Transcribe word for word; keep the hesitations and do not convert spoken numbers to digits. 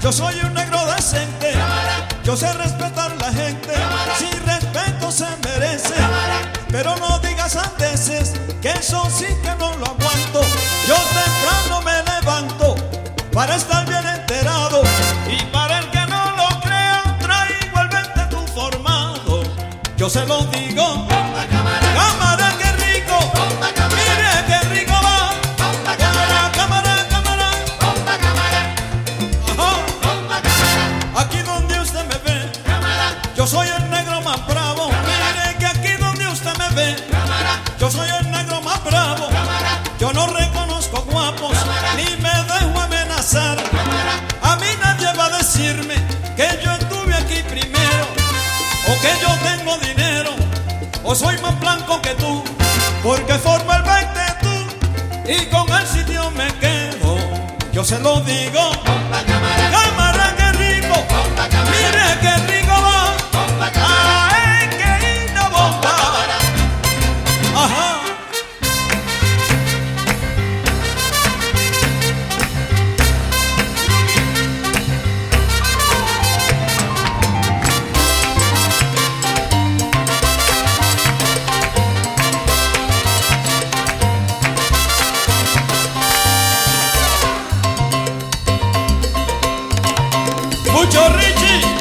Yo soy un negro decente, yo sé respetar la gente, si respeto se merece. Pero no digas sandeces, que eso sí que no lo aguanto. Yo temprano me levanto para estar bien enterado, y para el que no lo crea traigo el veinte tu formado. Yo se lo digo, cámara, qué rico, mire qué rico va. Cámara, cámara, cámara, ajá. Aquí donde usted me ve, yo soy el negro más bravo. Mire que aquí donde usted me ve, yo soy el negro más bravo. Yo no reconozco guapos, ni me dejo amenazar. A mí nadie va a decirme que yo estuve aquí primero, o que yo tengo dinero, o soy más blanco que tú, porque formo el veinte tú, y con el sitio me quedo. Yo se lo digo, cámara, qué rico, mire qué rico va. Ay, qué linda bomba. Ajá. Mucho Richie.